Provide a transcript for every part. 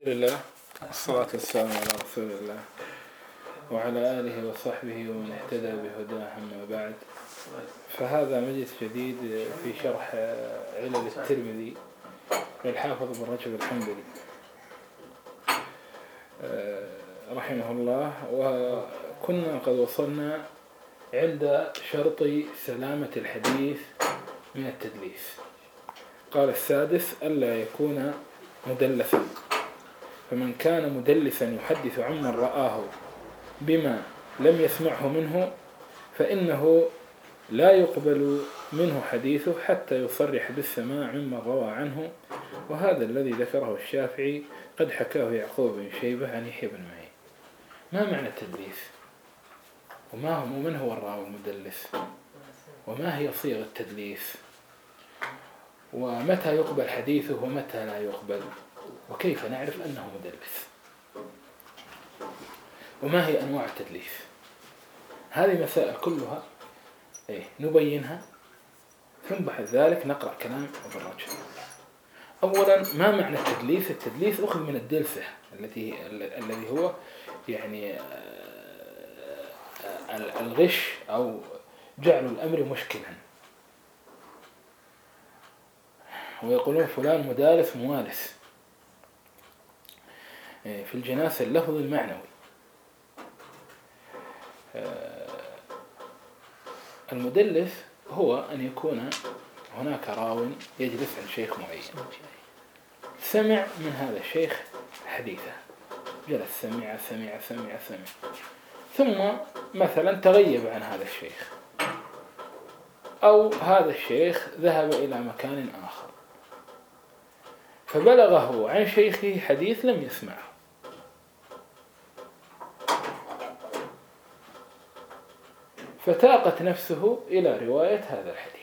لله والصلاة والسلام على رسول الله وعلى آله وصحبه ومن اهتدى بهداه. أما بعد، فهذا مجلس جديد في شرح علل الترمذي للحافظ بن رجب الحنبلي رحمه الله. وكنا قد وصلنا عند شرط سلامة الحديث من التدليس. قال السادس: ألا يكون مدلسا، فمن كان مدلسا يحدث عمن رآه بما لم يسمعه منه فإنه لا يقبل منه حديثه حتى يصرح بالسماع ممن روى عنه، وهذا الذي ذكره الشافعي قد حكاه يعقوب بن شيبة عن يحيى بن معين. ما معنى التدليس؟ ومن هو الراوي المدلس؟ وما هي صيغ التدليس؟ ومتى يقبل حديثه ومتى لا يقبل؟ وكيف نعرف أنه مدلس؟ وما هي أنواع التدليس؟ هذه مسائل كلها نبينها، ثم بعد ذلك نقرأ كلام ابن رجب. أولا، ما معنى التدليس؟ التدليس أخذ من الدلسة الذي هو يعني الغش أو جعل الأمر مشكلا، ويقولون فلان مدالس موالس في الجناس اللفظ المعنوي. المدلس هو أن يكون هناك راو يجلس عن شيخ معين، سمع من هذا الشيخ حديثه، جلس سمع ثم مثلا تغيب عن هذا الشيخ، أو هذا الشيخ ذهب إلى مكان آخر فبلغه عن شيخه حديث لم يسمعه، فتاقت نفسه إلى رواية هذا الحديث،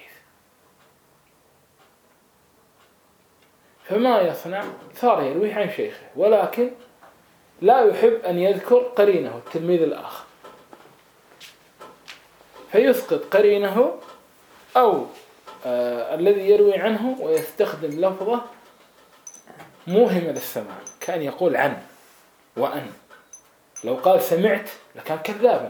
فما يصنع؟ صار يروي عن شيخه، ولكن لا يحب أن يذكر قرينه التلميذ الآخر، فيسقط قرينه أو الذي يروي عنه ويستخدم لفظة موهمة للسماع، كان يقول عن وأن. لو قال سمعت لكان كذابا.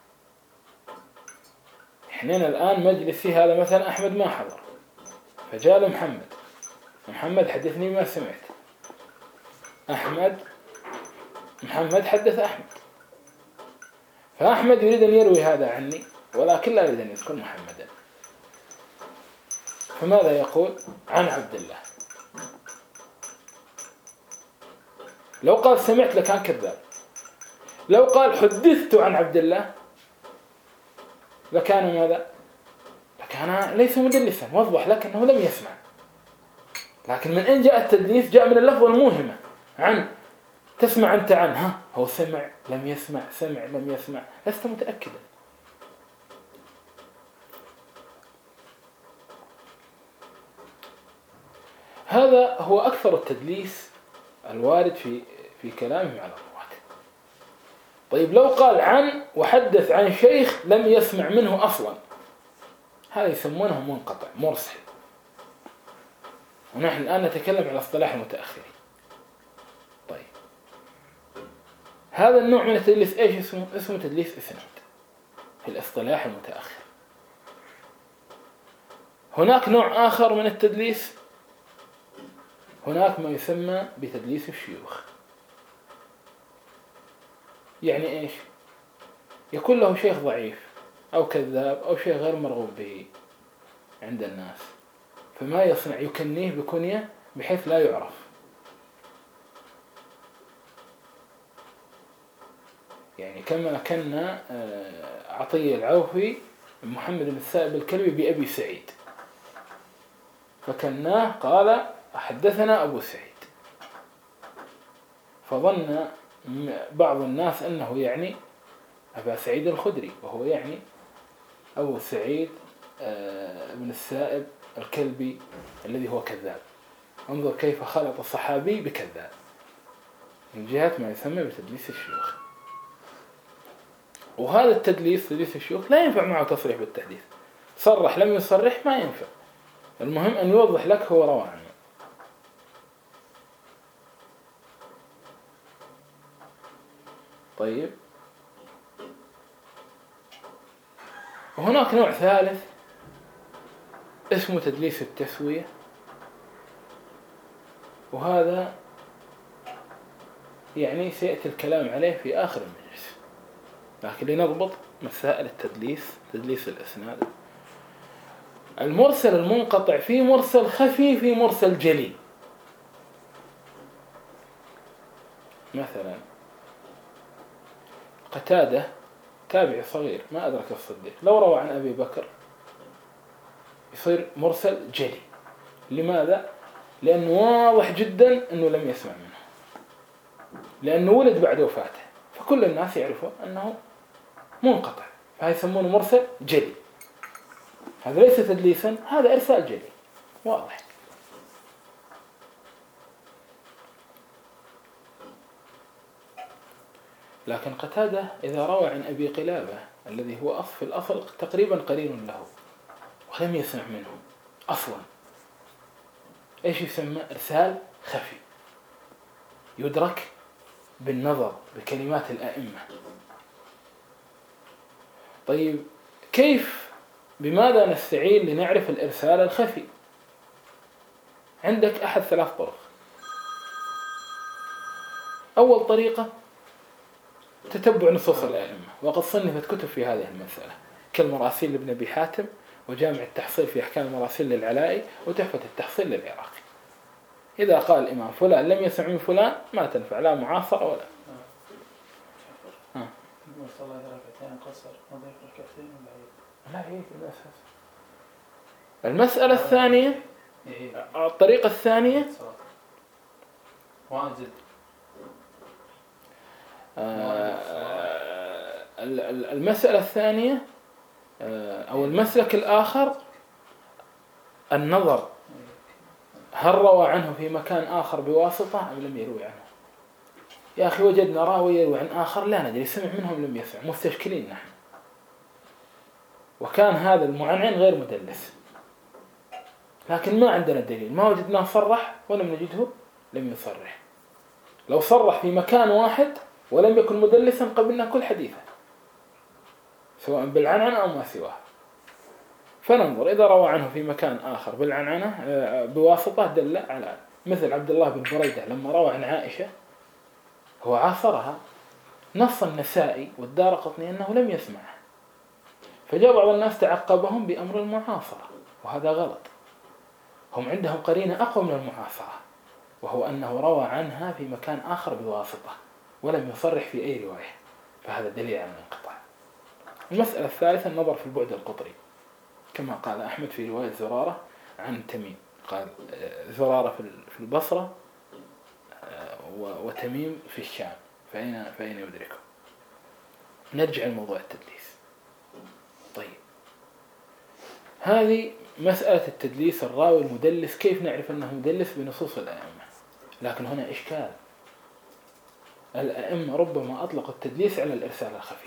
إحنا الآن مجلسي هذا مثلا أحمد ما حضر، فجاء له محمد حدثني ما سمعت. محمد حدث أحمد، فأحمد يريد أن يروي هذا عني ولكن لا يريد أن يذكر محمدا، فماذا يقول؟ عن عبد الله. لو قال سمعت لكان كذاب، لو قال حدثت عن عبد الله لكان ماذا؟ لكان ليس مدلسا، وضح لك أنه لم يسمع. لكن من أين جاء التدليس؟ جاء من اللفظ الموهمة عن. تسمع أنت عنها، هو سمع لم يسمع، سمع لم يسمع، لست متأكدا. هذا هو أكثر التدليس الوارد في كلامهم على الرواة. طيب لو قال عن وحدث عن شيخ لم يسمع منه أصلا، هذا يسمونه منقطع مرسل. ونحن الآن نتكلم على اصطلاح المتأخرين. طيب هذا النوع من التدليس ايش اسمه؟ اسمه تدليس إسناد في الاصطلاح المتأخر. هناك نوع آخر من التدليس، هناك ما يسمى بتدليس الشيوخ. يعني ايش؟ يكون له شيخ ضعيف أو كذاب أو شيخ غير مرغوب به عند الناس، فما يصنع؟ يكنيه بكنية بحيث لا يعرف. يعني كما كنا عطية العوفي محمد بن السائب الكلبي بأبي سعيد، فكناه قال حدثنا أبو سعيد، فظن بعض الناس أنه يعني أبا سعيد الخدري، وهو يعني أبو سعيد بن السائب الكلبي الذي هو كذاب. انظر كيف خلط الصحابي بكذاب، من جهة ما يسمى بتدليس الشيوخ. وهذا التدليس تدليس الشيوخ لا ينفع معه تصريح بالتحديث، صرح لم يصرح ما ينفع، المهم أن يوضح لك هو روى عنه. طيب، وهناك نوع ثالث اسمه تدليس التسوية، وهذا يعني سيأتي الكلام عليه في آخر المجلس، لكن لنضبط مسائل التدليس، تدليس الإسناد. المرسل المنقطع في مرسل خفي، في مرسل جلي. مثلا قتادة تابعي صغير ما أدرك الصديق، لو روى عن أبي بكر يصير مرسل جلي. لماذا؟ لأنه واضح جدا أنه لم يسمع منه، لأنه ولد بعد وفاته، فكل الناس يعرفون أنه منقطع، فهي يسمونه مرسل جلي. هذا ليس تدليسا، هذا إرسال جلي واضح. لكن قتادة إذا روى عن أبي قلابة الذي هو في الأصل تقريبا قرين له ولم يسمع منه أصلا، إيش يسمى؟ إرسال خفي، يدرك بالنظر بكلمات الأئمة. طيب كيف، بماذا نستعين لنعرف الإرسال الخفي؟ عندك أحد ثلاث طرق. أول طريقة تتبع نصوص الأئمة، وقد صنفت كتب في هذه المسألة كالمراسيل لابن أبي حاتم، وجامع التحصيل في أحكام المراسيل للعلائي، وتحفة التحصيل للعراقي. إذا قال الإمام فلان لم يسمع من فلان ما تنفع لا معاصرة ولا لا هي المسألة الثانية. الطريقة الثانية المسألة الثانية أو المسلك الآخر النظر، هل روى عنه في مكان آخر بواسطة أم لم يروي عنه؟ يا أخي وجدنا راوي يروي عن آخر لا ندري سمع منهم لم يسمع، مستشكلين نحن، وكان هذا المعنعن غير مدلس، لكن ما عندنا دليل، ما وجدناه صرح ولم نجده لم يصرح. لو صرح في مكان واحد ولم يكن مدلسا قبلنا كل حديثه سواء بالعنعنة أو ما سواه، فننظر إذا روى عنه في مكان آخر بالعنعنة بواسطة دل على، مثل عبد الله بن بريدة لما روى عن عائشة هو عاصرها، نص النسائي والدارقطني أنه لم يسمعه، فجاء بعض الناس تعقبهم بأمر المعاصرة، وهذا غلط. هم عندهم قرينة أقوى من المعاصرة، وهو أنه روى عنها في مكان آخر بواسطة ولم يصرح في أي رواية، فهذا دليل على الانقطاع. المسألة الثالثة النظر في البعد القطري، كما قال أحمد في رواية زرارة عن تميم، قال زرارة في البصرة وتميم في الشام، فأين يدركه؟ نرجع لموضوع التدليس. طيب هذه مسألة التدليس، الراوي المدلس كيف نعرف أنه مدلس؟ بنصوص الأئمة. لكن هنا إشكال، الأئمة ربما أطلقوا التدليس على الإرسال الخفي،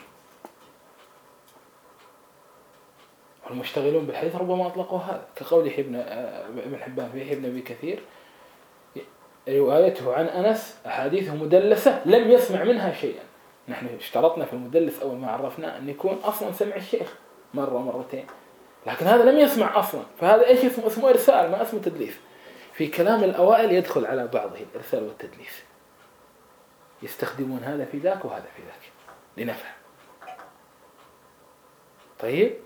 والمشتغلون بالحديث ربما أطلقوا هذا، كقول ابن حبان في ابن أبي كثير روايته عن أنس أحاديثه مدلسة لم يسمع منها شيئا. نحن اشترطنا في المدلس أول ما عرفنا أن يكون أصلا سمع الشيخ مرة مرتين، لكن هذا لم يسمع أصلا، فهذا إيش اسمه إرسال ما اسمه تدليس. في كلام الأوائل يدخل على بعضه الإرسال والتدليس، يستخدمون هذا في ذاك وهذا في ذاك لنفهم. طيب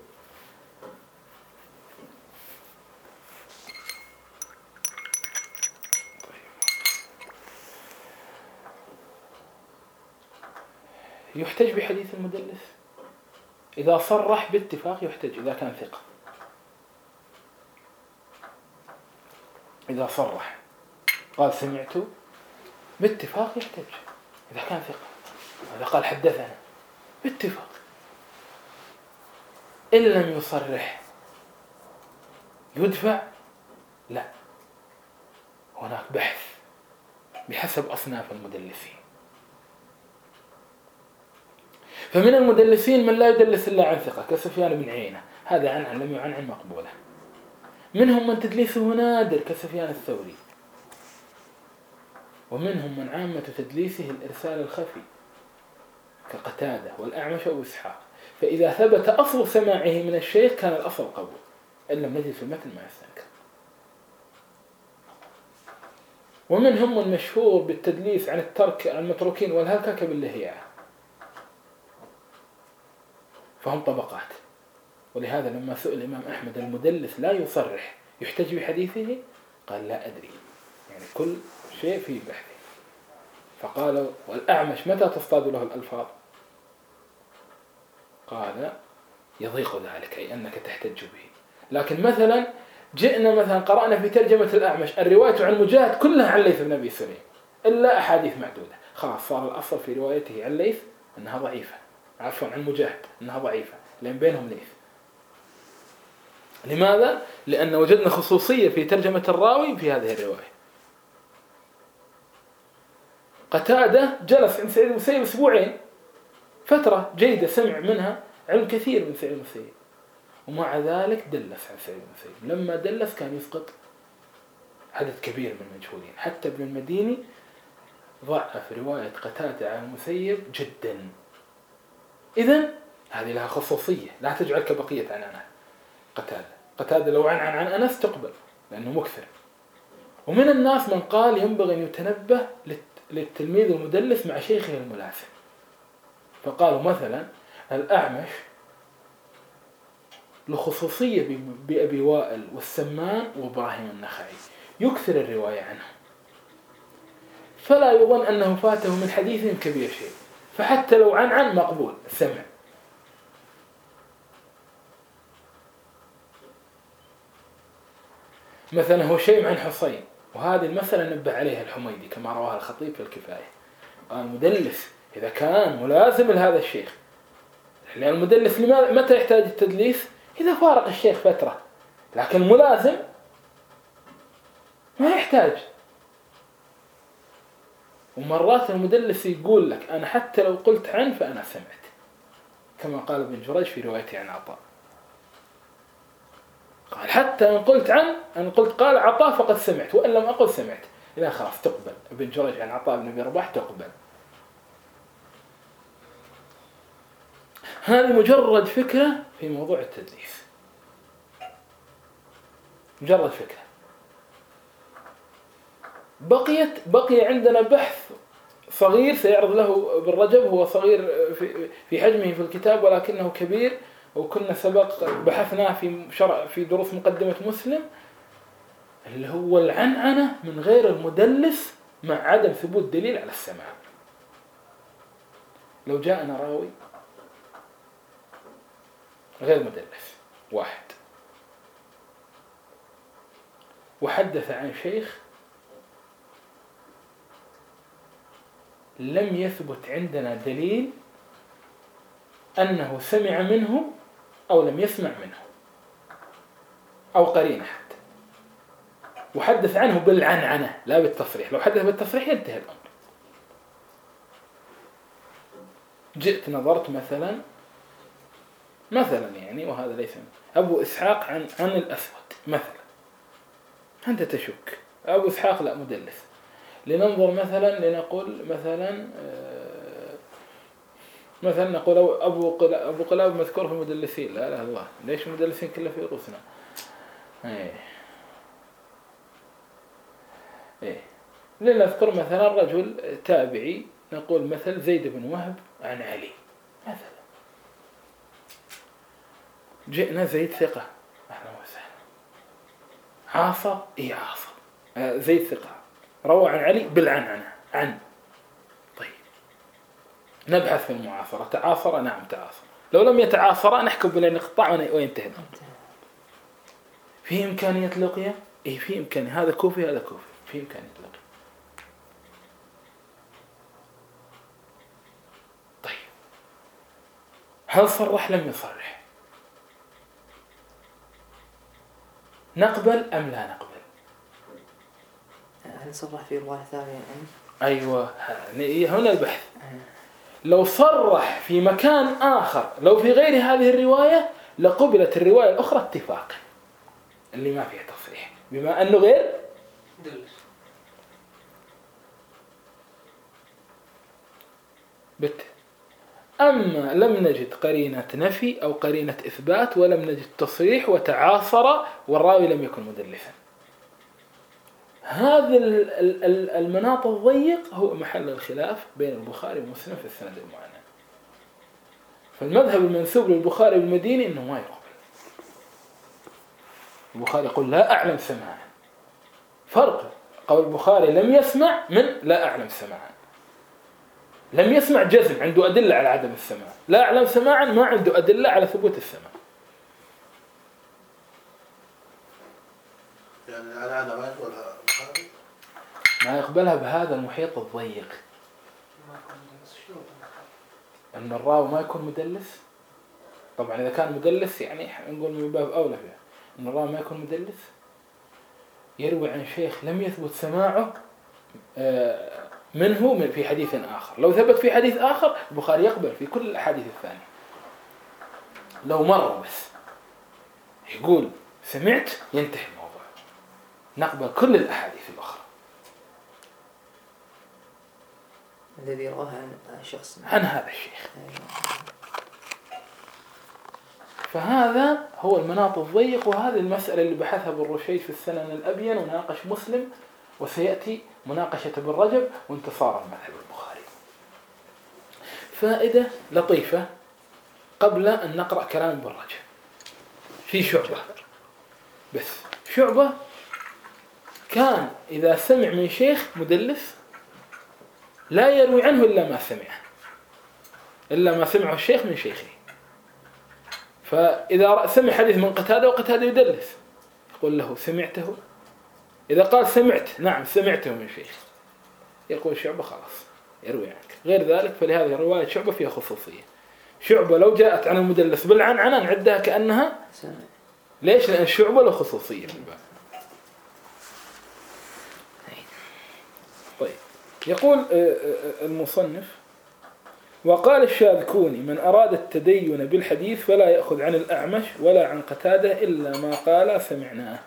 يحتج بحديث المدلس إذا صرح باتفاق، يحتج إذا كان ثقة، إذا صرح قال سمعت باتفاق يحتج إذا كان ثقة، إذا قال حدثنا باتفاق. إن لم يصرح يدفع؟ لا، هناك بحث بحسب أصناف المدلسين. فمن المدلسين من لا يدلس إلا عن ثقة كسفيان بن عيينة، هذا عن لم يعن مقبولة. منهم من تدليسه نادر كسفيان الثوري، ومنهم من عامة تدليسه الإرسال الخفي كقتادة والأعمش وأبو إسحاق، فإذا ثبت أصل سماعه من الشيخ كان الأصل قبول، إن لم نجد في المتن ما يستنكر. ومنهم المشهور بالتدليس عن الترك المتروكين والهلكة باللهيعة، فهم طبقات. ولهذا لما سئل الإمام أحمد المدلس لا يصرح يحتج بحديثه قال لا أدري، يعني كل شيء في بحثه. فقال والأعمش متى تصطاد له الألفاظ؟ قال يضيق ذلك، أي أنك تحتج به. لكن مثلا جئنا مثلا قرأنا في ترجمة الأعمش الرواية عن مجاهد كلها عن ليث بن أبي سليم إلا أحاديث معدودة، خلاص صار الأصل في روايته عن ليث أنها ضعيفة، عفوا عن مجاهد أنها ضعيفة، لأن بينهم ليث. لماذا؟ لأن وجدنا خصوصية في ترجمة الراوي في هذه الرواية. قتادة جلس عند سعيد بن المسيب أسبوعين، فترة جيدة سمع منها علم كثير من سعيد بن المسيب، ومع ذلك دلس عن سعيد بن المسيب. لما دلس كان يسقط عدد كبير من المجهولين، حتى ابن المديني ضعف رواية قتادة عن المسيب جدا. إذن هذه لها خصوصية لا تجعل كبقية عن أنس. قتادة لو عن أنس تقبل لأنه مكثر. ومن الناس من قال ينبغي أن يتنبه للتلميذ المدلس مع شيخه الملازم، فقالوا مثلا الأعمش لخصوصية بأبي وائل والسمان وإبراهيم النخعي يكثر الرواية عنه، فلا يظن أنه فاته من حديثهم كبير شيء، فحتى لو عن مقبول السمع. مثلا هشيم عن حصين، وهذه المسألة نبه عليها الحميدي كما رواها الخطيب في الكفاية. المدلس إذا كان ملازم لهذا الشيخ، لأن المدلس متى يحتاج التدليس؟ إذا فارق الشيخ فترة، لكن ملازم ما يحتاج. ومرات المدلس يقول لك أنا حتى لو قلت عن فأنا سمعت، كما قال ابن جريج في روايته عن عطاء، قال حتى إن قلت قال عطاء فقد سمعت، وإن لم أقل سمعت. إذا خلاص تقبل. ابن جريج عن عطاء بن أبي رباح تقبل. هذه مجرد فكرة في موضوع التدليس، مجرد فكرة. بقي عندنا بحث صغير سيعرض له ابن رجب، هو صغير في حجمه في الكتاب ولكنه كبير، وكنا سبق بحثناه في دروس مقدمة مسلم، اللي هو العنعنة من غير المدلس مع عدم ثبوت دليل على السماع. لو جاءنا راوي غير مدلس واحد وحدث عن شيخ لم يثبت عندنا دليل أنه سمع منه أو لم يسمع منه أو قرينة حتى، وحدث عنه بالعنعنة لا بالتصريح. لو حدث بالتصريح ينتهي الأمر. جئت نظرت مثلا يعني، وهذا ليس أبو إسحاق عن الأسود مثلا، أنت تشك أبو إسحاق لا مدلس. لننظر مثلا لنقول مثلا نقول أبو قلاب مذكور في المدلسين، لا الله، ليش المدلسين كله في رؤوسنا؟ لنذكر مثلا رجل تابعي، نقول مثل زيد بن وهب عن علي مثلا. جئنا زيد ثقة، أهلا وسهلا. عاصر عاصر، زيد ثقة روى عن علي بالعنعنة عن. طيب نبحث في المعاصرة، تعاصر؟ نعم تعاصر. لو لم يتعاصر نحكم بالانقطاع وينتهي. في إمكانية لقية؟ في إمكانية. هذا كوفي هذا كوفي، في إمكانية لقية. طيب هل صرح لم يصرح؟ نقبل أم لا نقبل؟ هل صرح في رواية ثانية؟ أيوة، هنا البحث. لو صرح في مكان آخر، لو في غير هذه الرواية، لقبلت الرواية الأخرى اتفاقا اللي ما فيها تصريح، بما أنه غير أما لم نجد قرينة نفي أو قرينة إثبات ولم نجد تصريح وتعاصر والراوي لم يكن مدلسا. هذا المناط الضيق هو محل الخلاف بين البخاري ومسلم في السند المعنى. فالمذهب المنسوب للبخاري والمديني إنه ما يقبل. البخاري يقول لا أعلم سماعا، فرق قول البخاري لم يسمع من لا أعلم سماعا. لم يسمع جزم، عنده أدلة على عدم السماع. لا أعلم سماعا ما عنده أدلة على ثبوت السماع. يعني أنا ما يقبلها البخاري، ما يقبلها بهذا المحيط الضيق. أن الراوي ما يكون مدلس. طبعا إذا كان مدلس يعني نقول من باب أولى فيها. أن الراوي ما يكون مدلس يروي عن شيخ لم يثبت سماعه منه في حديث آخر. لو ثبت في حديث آخر البخاري يقبل في كل الأحاديث الثانية. لو مرة بس يقول سمعت ينتهي الموضوع، نقبل كل الأحاديث الأخرى. الذي رواه عن شخص عن هذا الشيخ. فهذا هو المناط الضيق، وهذه المسألة اللي بحثها ابن رشيد في السنن الأبين وناقش مسلم، وسيأتي مناقشة ابن رجب وانتصار المذهب البخاري. فائدة لطيفة قبل أن نقرأ كلام ابن رجب في شعبة. بس شعبة كان إذا سمع من شيخ مدلس لا يروي عنه إلا ما سمعه الشيخ من شيخه. فإذا سمع حديث من قتادة وقتادة يدلس يقول له سمعته. إذا قال سمعت نعم سمعته من شيخ يقول شعبة خلاص يروي عنك. غير ذلك فلهذه رواية شعبة فيها خصوصية. شعبة لو جاءت عن المدلس بالعنعنة نعدها كأنها ليش؟ لأن شعبة له خصوصية في الباب. طيب يقول المصنف وقال الشاذكوني من أراد التدين بالحديث فلا يأخذ عن الأعمش ولا عن قتادة إلا ما قال سمعناه،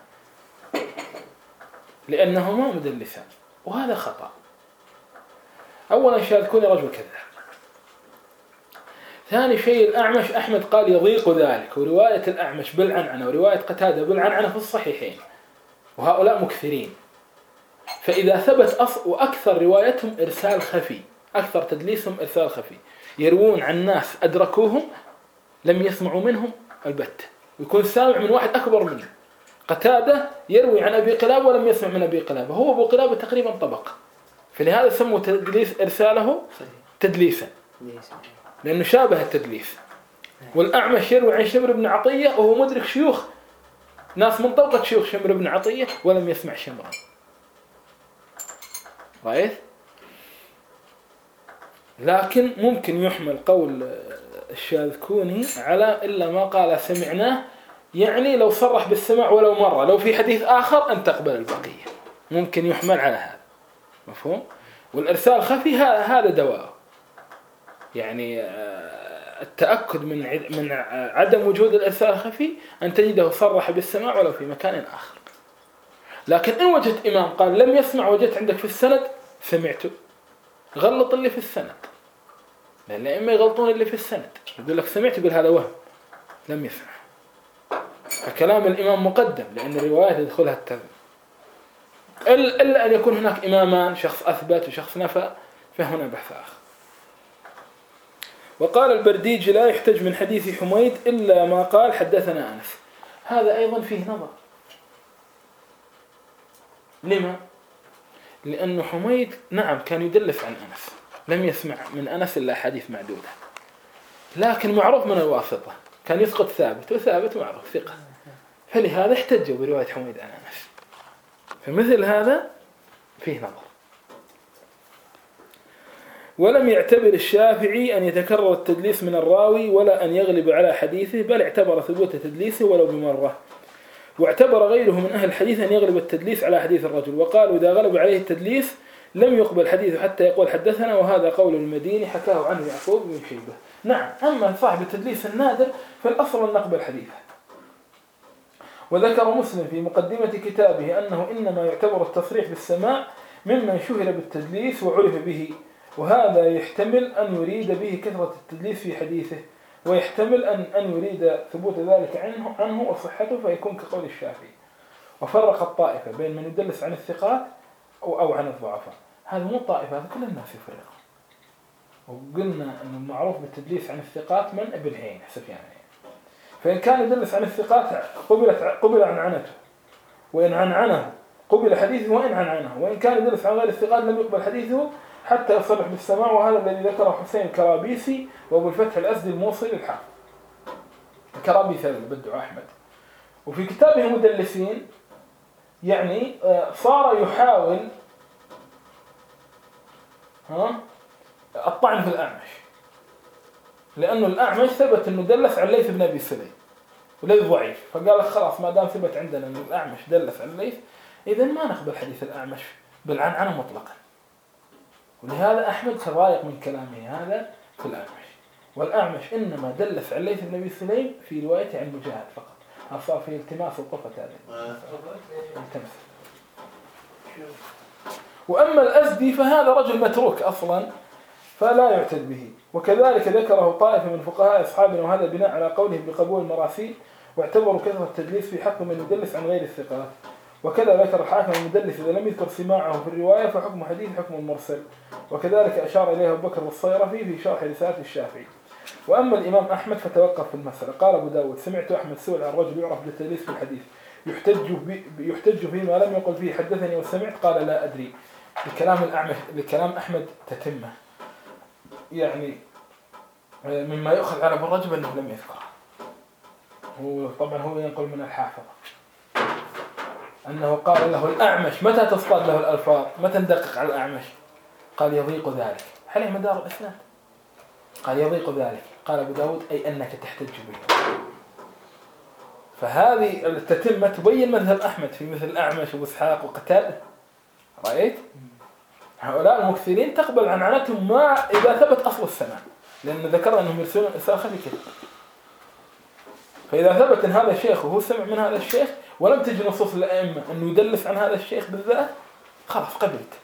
لأنهما مدلسان. وهذا خطأ. أولا الشاذكوني رجل كذاب. ثاني شيء الأعمش أحمد قال يضيق ذلك، ورواية الأعمش بالعنعنة ورواية قتادة بالعنعنة في الصحيحين، وهؤلاء مكثرين. فإذا ثبت وأكثر روايتهم إرسال خفي، أكثر تدليسهم إرسال خفي، يروون عن ناس أدركوهم لم يسمعوا منهم البتة، ويكون سامع من واحد أكبر منه. قتادة يروي عن أبي قلابة ولم يسمع من أبي قلابة، هو أبو قلابة تقريبا طبق، فلهذا سموا تدليس إرساله تدليسا لأنه شابه التدليس. والأعمش يروي عن شمر بن عطية وهو مدرك شيوخ ناس من طبقة شيوخ شمر بن عطية ولم يسمع شمرا. رأيت؟ لكن ممكن يحمل قول الشاذكوني على إلا ما قال سمعناه، يعني لو صرح بالسماع ولو مرة، لو في حديث آخر أن تقبل البقية، ممكن يحمل على هذا. مفهوم؟ والإرسال خفي هذا دواء، يعني التأكد من عدم وجود الإرسال الخفي أن تجده صرح بالسماع ولو في مكان آخر. لكن إن وجدت إمام قال لم يسمع وجدت عندك في السند سمعته، غلط اللي في السند، لأن إما يغلطون اللي في السند، يقول لك سمعت يقول هذا وهم لم يسمع، فكلام الإمام مقدم لأن الرواية يدخلها التذبذب، إلا أن يكون هناك إمامان، شخص أثبت وشخص نفى، فهنا بحث آخر. وقال البرديجي لا يحتج من حديث حميد إلا ما قال حدثنا أنس. هذا أيضا فيه نظر. لما؟ لأن حميد نعم كان يدلس عن أنس، لم يسمع من أنس إلا حديث معدودة، لكن معروف من الواسطة، كان يسقط ثابت، وثابت معروف ثقة، فلهذا احتجوا برواية حميد عن أنس. فمثل هذا فيه نظر. ولم يعتبر الشافعي أن يتكرر التدليس من الراوي ولا أن يغلب على حديثه، بل اعتبر ثبوت تدليسه ولو بمرة. واعتبر غيره من أهل الحديث أن يغلب التدليس على حديث الرجل، وقالوا إذا غلب عليه التدليس لم يقبل حديثه حتى يقول حدثنا، وهذا قول المديني حكاه عنه يعقوب بن شيبة. نعم، أما صاحب التدليس النادر فالأصل أن نقبل حديثه. وذكر مسلم في مقدمة كتابه أنه إنما يعتبر التصريح بالسماع ممن شهر بالتدليس وعرف به وهذا يحتمل أن يريد به كثرة التدليس في حديثه، ويحتمل أن يريد ثبوت ذلك عنه وصحته فيكون كقول الشافعي. وفرق الطائفة بين من يدلس عن الثقات أو عن الضعفاء. هذا مو الطائفة، هذا كل الناس يفرق. وقلنا أنه المعروف بالتدليس عن الثقات من ابن عين سفيان، فإن كان يدلس عن الثقات قبل عنعنته، وإن عنعنه قبل حديثه وإن عنعنه، وإن كان يدلس عن غير الثقات لم يقبل حديثه حتى يصرح بالسماع. وهذا الذي ذكره حسين الكرابيسي وابو الفتح الأزدي الموصي للحافظ. الكرابيسي هذا بدع أحمد. وفي كتابه مدلسين يعني صار يحاول الطعن في الأعمش، لأنه الأعمش ثبت أنه دلس عن الليث بن أبي سليم وليث ضعيف، فقال لك خلاص ما دام ثبت عندنا أن الأعمش دلس عن الليث إذن ما نقبل حديث الأعمش بالعنعنة مطلقا. ولهذا أحمد تضايق من كلامه هذا في الأعمش. والأعمش إنما دلس عن الليث بن أبي سليم في روايته عن مجاهد فقط. صار في التماس الطفة هذه. وأما الأزدي فهذا رجل متروك أصلا فلا يعتد به. وكذلك ذكره طائفة من فقهاء أصحابنا، وهذا بناء على قولهم بقبول المراسيل، واعتبروا كثرة التدليس في حق من يدلس عن غير الثقات. وكذا ذكر الحاكم المدلس إذا لم يذكر سماعه في الرواية فحكم حديث حكم المرسل. وكذلك أشار إليه أبو بكر الصيرفي في شرح رسالة الشافعي. وأما الإمام أحمد فتوقف في المسألة. قال أبو داود: سمعت أحمد سئل عن رجل يعرف بالتدليس في الحديث يحتج فيه ما لم يقل فيه حدثني وسمعت، قال: لا أدري. لكلام أحمد تتمه، يعني مما يؤخذ على ابن رجب أنه لم يذكر. طبعا هو ينقل من الحافظ أنه قال له الأعمش: متى تصطاد له الألفاظ؟ متى ندقق على الأعمش؟ قال: يضيق ذلك. عليه مدار الإسناد. قال: يضيق ذلك. قال أبو داود: أي أنك تحتج به. فهذه التتمة تبين مذهب أحمد في مثل الأعمش وإسحاق وقتادة. رأيت؟ هؤلاء المكثرين تقبل عنعنتهم ما إذا ثبت أصل السماع، لأن ذكر أنهم يرسلون إرسال خفي كده. فإذا ثبت أن هذا الشيخ وهو سمع من هذا الشيخ ولم تجد نصوص الأئمة أنه يدلس عن هذا الشيخ بالذات، خلاص قبلت.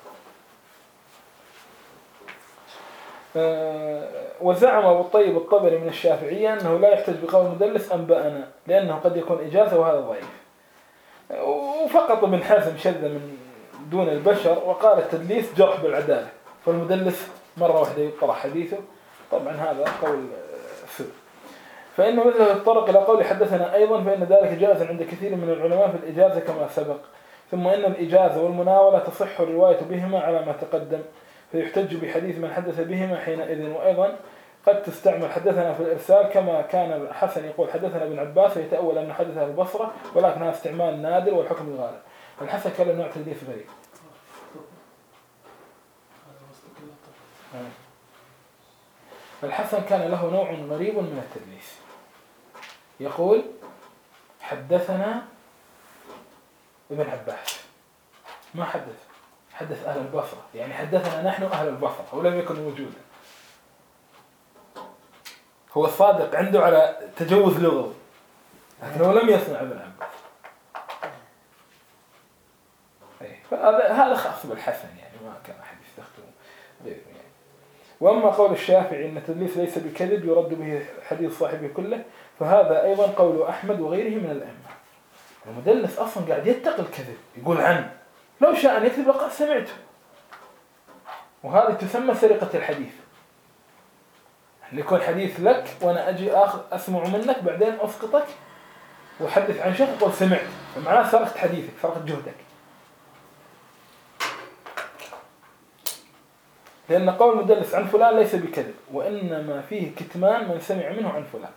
وزعم أبو الطيب الطبري من الشافعية أنه لا يحتج بقول مدلس أنبأنا، لأنه قد يكون إجازة وهذا ضعيف. وفقط ابن حزم شذ من دون البشر وقال التدليس جرح بالعدالة، فالمدلس مرة واحدة يطرح حديثه. طبعا هذا قول سوء. فإن مثله يتطرق إلى قول حدثنا أيضا، فإن ذلك جائز عند كثير من العلماء في الإجازة كما سبق. ثم إن الإجازة والمناولة تصح الرواية بهما على ما تقدم، فيحتج بحديث من حدث بهما حينئذ. وأيضا قد تستعمل حدثنا في الإرسال، كما كان الحسن يقول حدثنا ابن عباس ويتأول أن حدثها البصرة، ولكنها استعمال نادر والحكم الغالب. الحسن كان له نوع تدليس غريب. الحسن كان له نوع غريب من التدليس، يقول حدثنا ابن عباس، ما حدث أهل البصرة، يعني حدثنا نحن أهل البصرة ولم يكن موجودا. هو الصادق عنده على تجوز لغوي، لكنه لم يسمع ابن عباس. هذا خاص بالحسن، يعني ما كان أحد يستخدمه غيره يعني. وأما قول الشافعي أن التدليس ليس بكذب يرد به حديث صاحبه كله، فهذا أيضا قول أحمد وغيره من الأئمة. المدلس أصلا قاعد يتقي الكذب، يقول عنه لو شاء أن يكذب لقد سمعته. وهذه تسمى سرقة الحديث، يكون حديث لك وأنا أجي أسمع منك بعدين أسقطك وحدث عن شيء وقل سمعت، فمعناه سرقت حديثك، سرقت جهدك. لأن قول المدلس عن فلان ليس بكذب، وإنما فيه كتمان من سمع منه عن فلان.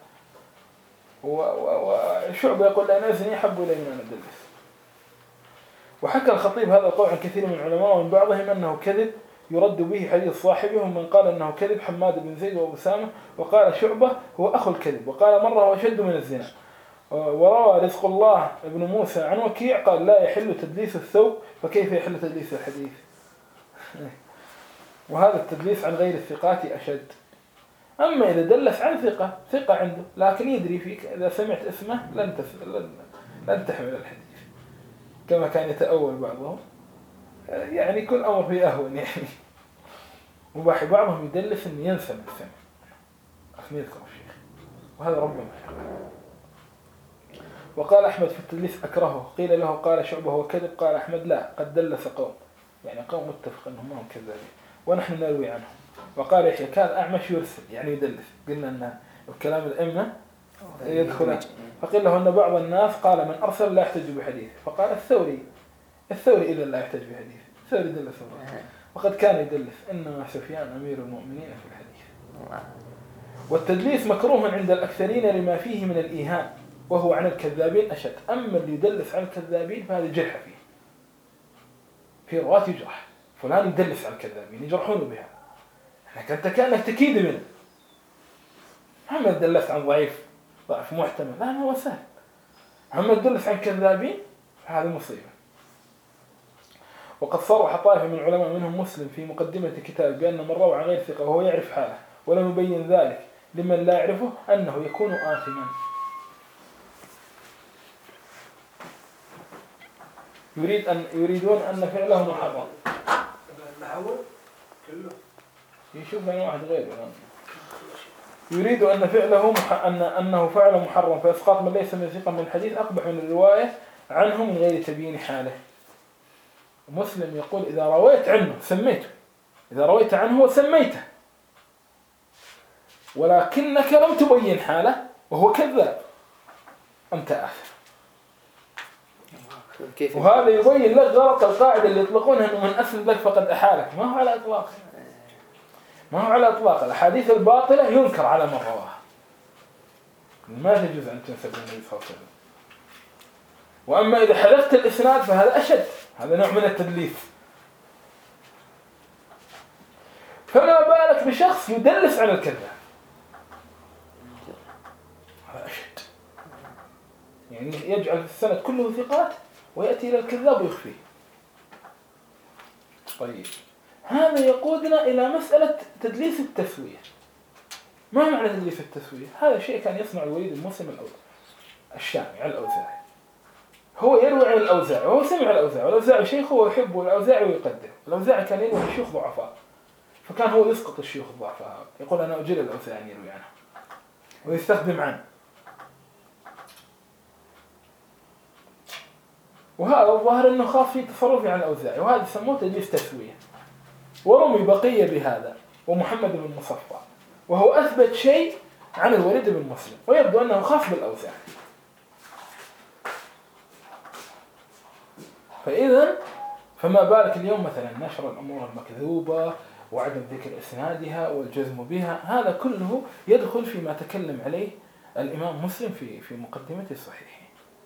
وشعب يقول لا نزني حب إلي من الدلس. وحكى الخطيب هذا القول عن كثير من العلماء، ومن بعضهم أنه كذب يرد به حديث صاحبه، ومن قال أنه كذب حماد بن زيد وأسامة، وقال شعبة هو أخو الكذب، وقال مرة هو أشد من الزنا. وروى رزق الله ابن موسى عن وكيع قال لا يحل تدليس الثوب، فكيف يحل تدليس الحديث؟ وهذا التدليس عن غير الثقات أشد. أما إذا دلس عن ثقة عنده لكن يدري فيك، إذا سمعت اسمه لن تحمل الحديث، كما كان يتأول بعضهم، يعني كل أمر فيه أهون يعني. مباح بعضهم يدلس أن ينسى من السمع. أخميلكم الشيخ، وهذا ربما يحب. وقال أحمد في التدليس أكرهه. قيل له قال شعبه هو كذب. قال أحمد لا، قد دلس قوم، يعني قوم متفق أنهم هم كذابين ونحن نروي عنهم. وقال يحيى كان أعمش يرسل، يعني يدلس. قلنا أن الكلام الأئمة يدخل. فقيل له أن بعض الناس قال من أرسل لا يحتج بحديث. فقال الثوري إذا لا يحتج بحديث. الثوري دلس الله، وقد كان يدلس. إنما سفيان أمير المؤمنين في الحديث. والتدليس مكروه عند الأكثرين لما فيه من الإيهام، وهو عن الكذابين أشد. أما اللي يدلس عن الكذابين فهذا جرح فيه، في رواة يجرح، فلان يدلس عن الكذابين يجرحونه بها، أنت كأنك تكيد منه. أما تدلس عن ضعيف محتمل، لا هو سهل. أما تدلس عن الكذابين هذا مصيبة. وقد صرح طائفة من العلماء منهم مسلم في مقدمة كتاب بأن من روى عن غير ثقة وهو يعرف حاله ولم يبين ذلك لمن لا يعرفه أنه يكون آثما. يريدون أن فعله محرم. يشوف أن واحد غيره يريد أن فعله أنه فعل محرم، فإسقاط من ليس من ثقة من الحديث أقبح من الرواية عنه من غير تبيين حاله. مسلم يقول إذا رويت عنه سميته، إذا رويت عنه وسميته، ولكنك لم تبين حاله وهو كذاب أنت آثم. وهذا يبين لك غلط القاعدة اللي يطلقونها أنه من أسلم لك فقد أحالك. ما هو على إطلاق، ما هو على إطلاق. الأحاديث الباطلة ينكر على من رواها، ما تجوز أن تنسب النبي صلى الله عليه وسلم. وأما إذا حذفت الإسناد فهذا أشد، هذا نوع من التدليس. فما بالك بشخص يدلس عن الكذاب، هذا أشد. يعني يجعل السند كله ثقات ويأتي إلى الكذاب ويخفيه. طيب هذا يقودنا إلى مسألة تدليس التسوية. ما معنى تدليس التسوية؟ هذا شيء كان يصنع الوليد المسلم الشامي على الأوزاعي. هو يروي عن الأوزاعي وهو سمع الأوزاعي، والأوزاعي شيخه ويحبه الأوزاعي ويقدر. الأوزاعي كان يروي شيوخ ضعفاء، فكان هو يسقط الشيوخ الضعفاء، يقول أنا أجل الأوزاعي أن يروي عنه ويستخدم عنه. وهذا الظاهر أنه خاف في تصرفه عن الأوزاعي، وهذا سموه تدليس تسوية. ورمي بقية بهذا ومحمد بن مصفى، وهو أثبت شيء عن الوليد بن مسلم، ويبدو أنه خاف بالأوزاعي. فما بالك اليوم مثلا نشر الأمور المكذوبة وعدم ذكر إسنادها والجزم بها، هذا كله يدخل فيما تكلم عليه الإمام مسلم في مقدمة الصحيح.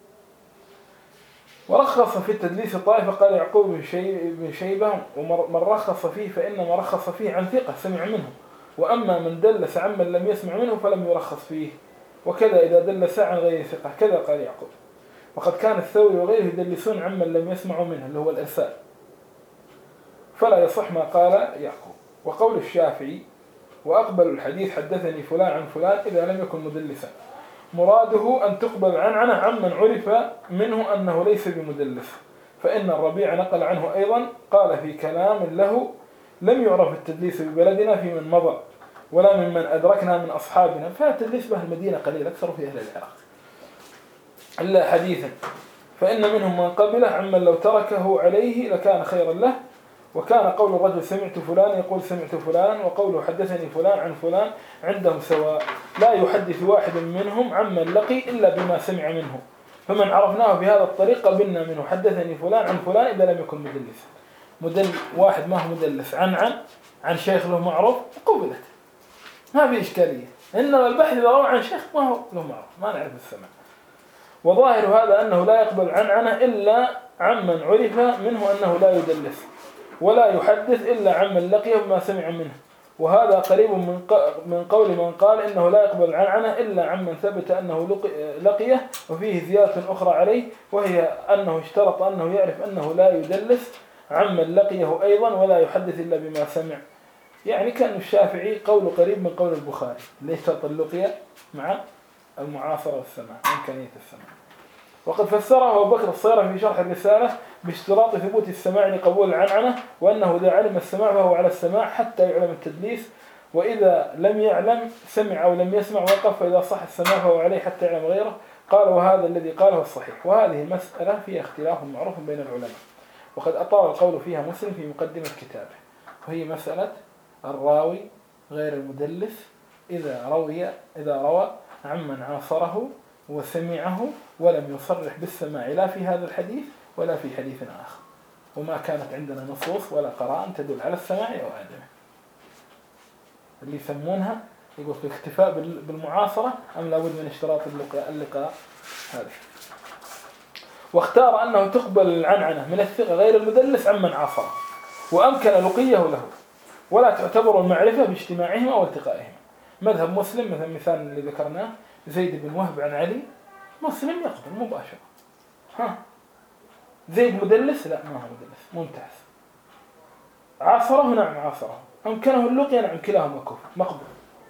ورخص في التدليس طائفة، قال يعقوب بن شيبة ومن رخص فيه فإنما رخص فيه عن ثقة سمع منه، وأما من دلس عمن لم يسمع منه فلم يرخص فيه، وكذا إذا دلس عن غير ثقة، كذا قال يعقوب. وقد كان الثوري وغيره يدلسون عمن لم يسمعوا منه اللي هو الإرسال، فلا يصح ما قال يعقوب. وقول الشافعي وأقبل الحديث حدثني فلان عن فلان إذا لم يكن مدلسا، مراده أن تقبل عنعنه عمن عرف منه أنه ليس بمدلس. فإن الربيع نقل عنه أيضا قال في كلام له لم يعرف التدليس ببلدنا في من مضى ولا ممن أدركنا من أصحابنا، فالتدليس به المدينة قليل أكثر في أهل العراق إلا حديثا، فإن منهم من قبله عمن لو تركه عليه لكان خيرا له. وكان قول الرجل سمعت فلان يقول سمعت فلان، وقوله حدثني فلان عن فلان عندهم سواء، لا يحدث واحد منهم عمن لقي إلا بما سمع منه، فمن عرفناه بهذا الطريق قبلنا منه حدثني فلان عن فلان إذا لم يكن مدلس. واحد ما هو مدلس عن شيخ له معروف قبلت، ما في إشكالية. إنما البحث إذا روى عن شيخ ما هو له معروف ما نعرف السمع. وظاهر هذا أنه لا يقبل عنعنه إلا عمن عرف منه أنه لا يدلس، ولا يحدث إلا عمن لقيه بما سمع منه. وهذا قريب من قول من قال إنه لا يقبل عنعنه إلا عمن ثبت أنه لقيه. وفيه زيادة أخرى عليه، وهي أنه اشترط أنه يعرف أنه لا يدلس عمن لقيه أيضا ولا يحدث إلا بما سمع. يعني كان الشافعي قول قريب من قول البخاري اللي اشترط اللقية مع المعاصرة والسماع، إمكانية السماع. وقد فسره أبو بكر الصيرفي في شرح الرسالة باشتراط ثبوت السماع لقبول العنعنة، وأنه إذا علم السماع فهو على السماع حتى يعلم التدليس، وإذا لم يعلم سمع أو لم يسمع وقف، فإذا صح السماع فهو عليه حتى يعلم غيره. قال وهذا الذي قاله الصحيح. وهذه مسألة فيها اختلاف معروف بين العلماء، وقد أطال القول فيها مسلم في مقدمة كتابه، وهي مسألة الراوي غير المدلس إذا روى عمن عاصره وسمعه ولم يصرح بالسماع لا في هذا الحديث ولا في حديث آخر، وما كانت عندنا نصوص ولا قرائن تدل على السماع أو عدمه. اللي يسمونها يقول في الاكتفاء بالمعاصرة أم لابد من اشتراط اللقاء هذا. واختار أنه تقبل العنعنة من الثقة غير المدلس عمن عاصره وأمكن لقيه له، ولا تعتبر المعرفة باجتماعهما والتقائهما. مذهب مسلم مثال اللي ذكرناه، زيد بن وهب عن علي، مسلم يقبل مباشرة. زيد مدلس؟ لا، ما هو مدلس، ممتاز. عاصره؟ نعم عاصره. أمكنه اللقية؟ نعم، كلاهما كفر مقبول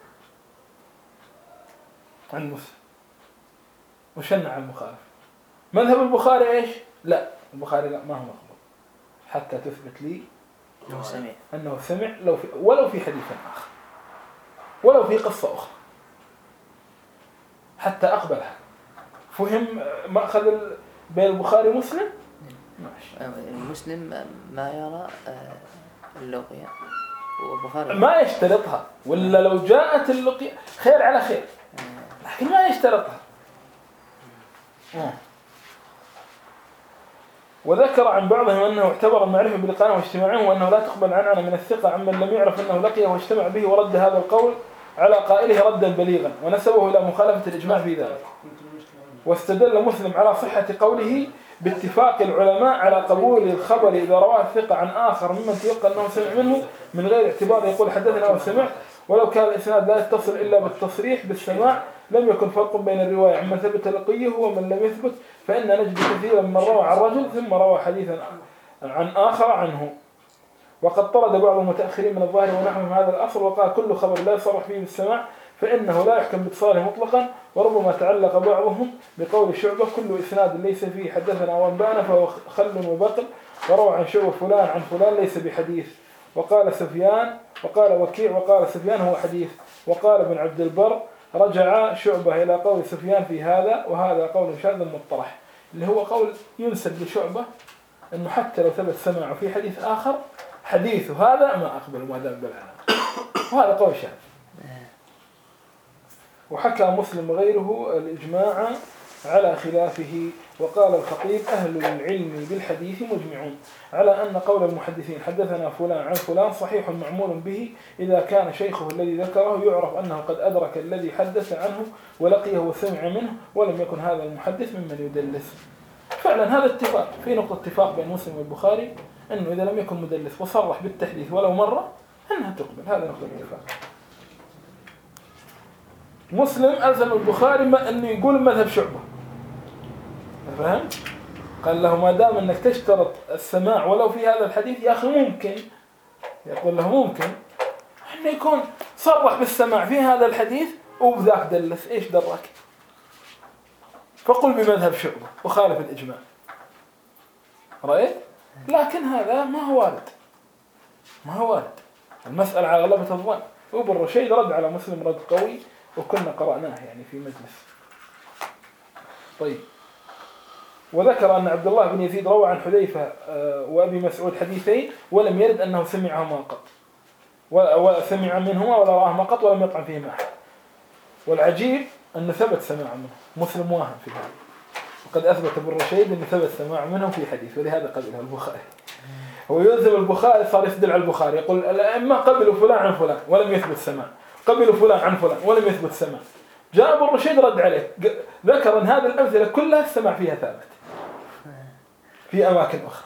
عن مسلم، وشنع عن المخالف. مذهب البخاري إيش؟ لا، البخاري لا، ما هو مقبول حتى تثبت لي أنه سمع ولو في حديث آخر، ولو في قصة أخرى، حتى أقبلها. فهم مأخذ بين البخاري ومسلم؟ ماشي. المسلم ما يرى اللقية، والبخاري ما يشترطها، ولا لو جاءت اللقية خير على خير، لكن ما يشترطها. وذكر عن بعضهم أنه اعتبر المعرفة بلقائه واجتماعه، وأنه لا تقبل عنعنة من الثقة عمن لم يعرف أنه لقيه واجتمع به، ورد هذا القول على قائله ردا بليغا، ونسبه إلى مخالفة الإجماع في ذلك. واستدل مسلم على صحة قوله باتفاق العلماء على قبول الخبر إذا رواه الثقة عن آخر ممن تيقن أنه سمع منه من غير اعتبار يقول حدثنا أو سمع، ولو كان الإسناد لا يتصل إلا بالتصريح بالسماع لم يكن فرق بين الرواية عمن ثبت لقيه ومن لم يثبت، فإن نجد كثيرا من روى عن رجل ثم روى حديثا عن آخر عنه. وقد طرد بعض المتأخرين من الظاهر ونحوهم هذا الأصل، وقال كل خبر لا يصرح فيه بالسماع فإنه لا يحكم باتصاله مطلقا، وربما تعلق بعضهم بقول شعبة كل إسناد ليس فيه حدثنا وانبانا فهو خل وبقل، وروى عن شعبة فلان عن فلان ليس بحديث. وقال سفيان وقال وكيع وقال سفيان هو حديث. وقال ابن عبد البر رجع شعبة إلى قول سفيان في هذا، وهذا قول شاذ مطرح، اللي هو قول ينسب لشعبة أنه حتى لو ثبت سماعه في حديث آخر حديثه هذا ما أقبل ما دام بالعلم، وهذا قول شاذ. وحكى مسلم وغيره الإجماع على خلافه. وقال الخطيب أهل العلم بالحديث مجمعون على أن قول المحدثين حدثنا فلان عن فلان صحيح معمول به إذا كان شيخه الذي ذكره يعرف أنه قد أدرك الذي حدث عنه ولقيه وسمع منه، ولم يكن هذا المحدث ممن يدلس. فعلا هذا اتفاق، في نقطة اتفاق بين مسلم والبخاري أنه إذا لم يكن مدلس وصرح بالتحديث ولو مرة أنها تقبل، هذا نقطة اتفاق. مسلم ألزم البخاري أنه يقول مذهب شعبة، فهم؟ قال له ما دام أنك تشترط السماع ولو في هذا الحديث يا أخي ممكن، يقول له ممكن أنه يكون صرح بالسماع في هذا الحديث وبذاك دلس، إيش دراك؟ فقل بمذهب شعبة وخالف الإجماع، رأيت؟ لكن هذا ما هو وارد، المسألة على غلبة الظن. وابن الرشيد رد على مسلم رد قوي وكنا قرأناه يعني في مجلس. طيب، وذكر أن عبد الله بن يزيد روى عن حذيفة وأبي مسعود حديثين ولم يرد أنه سمعهما قط، وسمع منهما ولا رآهما قط ولم يطعن فيهما أحد. والعجيب أنه ثبت سماع منه، مسلم واهم في هذا، وقد أثبت ابن رشيد أنه ثبت سماع منهم في حديث، ولهذا قبله البخاري. هو يلزم البخاري، صار يستدل على البخاري يقول الأئمة قبلوا فلان عن فلان ولم يثبت سماع، قبلوا فلان عن فلان ولم يثبت سماع. جاء ابن رشيد رد عليه، ذكر أن هذه الأمثلة كلها السماع فيها ثابت في أماكن أخرى.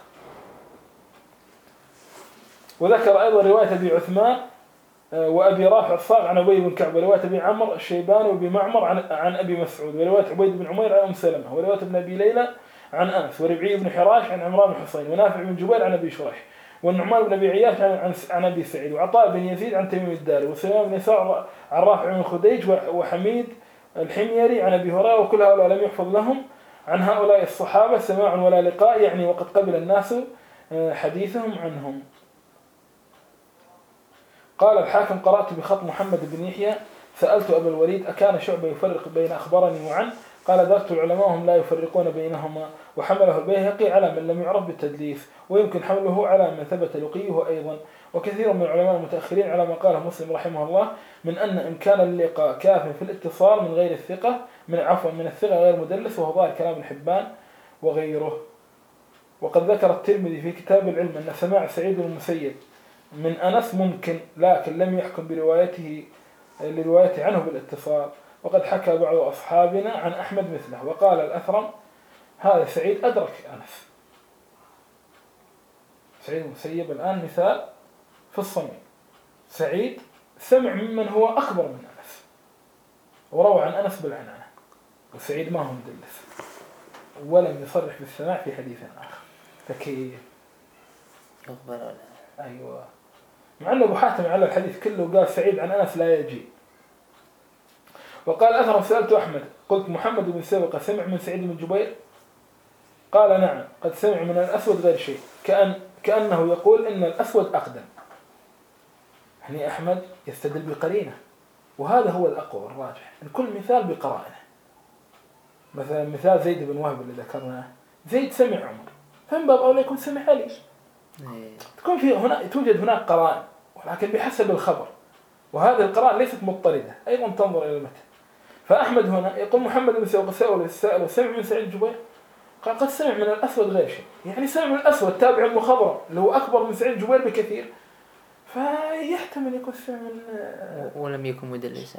وذكر أيضا رواية أبي عثمان وأبي رافع الصاغ عن أبي بن كعب، ورواية أبي عمرو الشيباني وأبي معمر عن أبي مسعود، ورواية عبيد بن عمير عن أم سلمة، ورواية ابن أبي ليلى عن أنس، وربعي بن حراش عن عمران بن حصين، ونافع بن جبير عن أبي شريح، والنعمان بن أبي عياش عن أبي سعيد، وعطاء بن يزيد عن تميم الداري، وسليمان بن يسار عن رافع بن خديج، وحميد الحميري عن أبي هريرة، وكل هؤلاء لم يحفظ لهم عن هؤلاء الصحابة سماع ولا لقاء، يعني وقد قبل الناس حديثهم عنهم. قال الحاكم قرأت بخط محمد بن يحيى سألت أبا الوليد أكان شعبة يفرق بين أخبرني وعن؟ قال درت العلماء هم لا يفرقون بينهما، وحمله البيهقي على من لم يعرف بالتدليس، ويمكن حمله على من ثبت لقيه أيضا. وكثير من العلماء المتأخرين على ما قاله مسلم رحمه الله من أن إمكان اللقاء كاف في الاتصال من غير الثقة من الثقة غير مدلس، وهو ظاهر كلام الحبان وغيره. وقد ذكر الترمذي في كتاب العلم أن سماع سعيد المسيب من أنس ممكن، لكن لم يحكم لروايته عنه بالاتصال. وقد حكى بعض أصحابنا عن أحمد مثله. وقال الأثرم هذا سعيد أدرك أنس. سعيد المسيب الآن مثال في الصميم، سعيد سمع ممن هو أكبر من أنس وروى عن أنس بالعنعنة، وسعيد ما هو مدلس ولم يصرح بالسماع في حديث آخر، فكيف يقبل ولا؟ أيوة، مع أن أبو حاتم على الحديث كله قال سعيد عن أنس لا يجي. وقال أثرم سألت أحمد قلت محمد بن سبقة سمع من سعيد بن جبير؟ قال نعم قد سمع من الأسود غير شيء، كأنه يقول إن الأسود أقدم. يعني أحمد يستدل بقرينة، وهذا هو الأقوى والراجح، إن كل مثال بقرائنه. مثلا مثال زيد بن وهب اللي ذكرناه، زيد سمع عمر، فمن باب أولى يكون سمع علي. تكون في هنا توجد هناك قرائن، ولكن بحسب الخبر، وهذه القرائن ليست مضطردة، أيضا تنظر إلى المتن. فأحمد هنا يقول محمد بن سبقة سمع من سعيد جبير، قال قد سمع من الأسود غير شيء، يعني سمع من الأسود تابع المخضرم اللي هو أكبر من سعيد جبير بكثير، فيحتمل يكون سمع من ولم يكن مدلسا.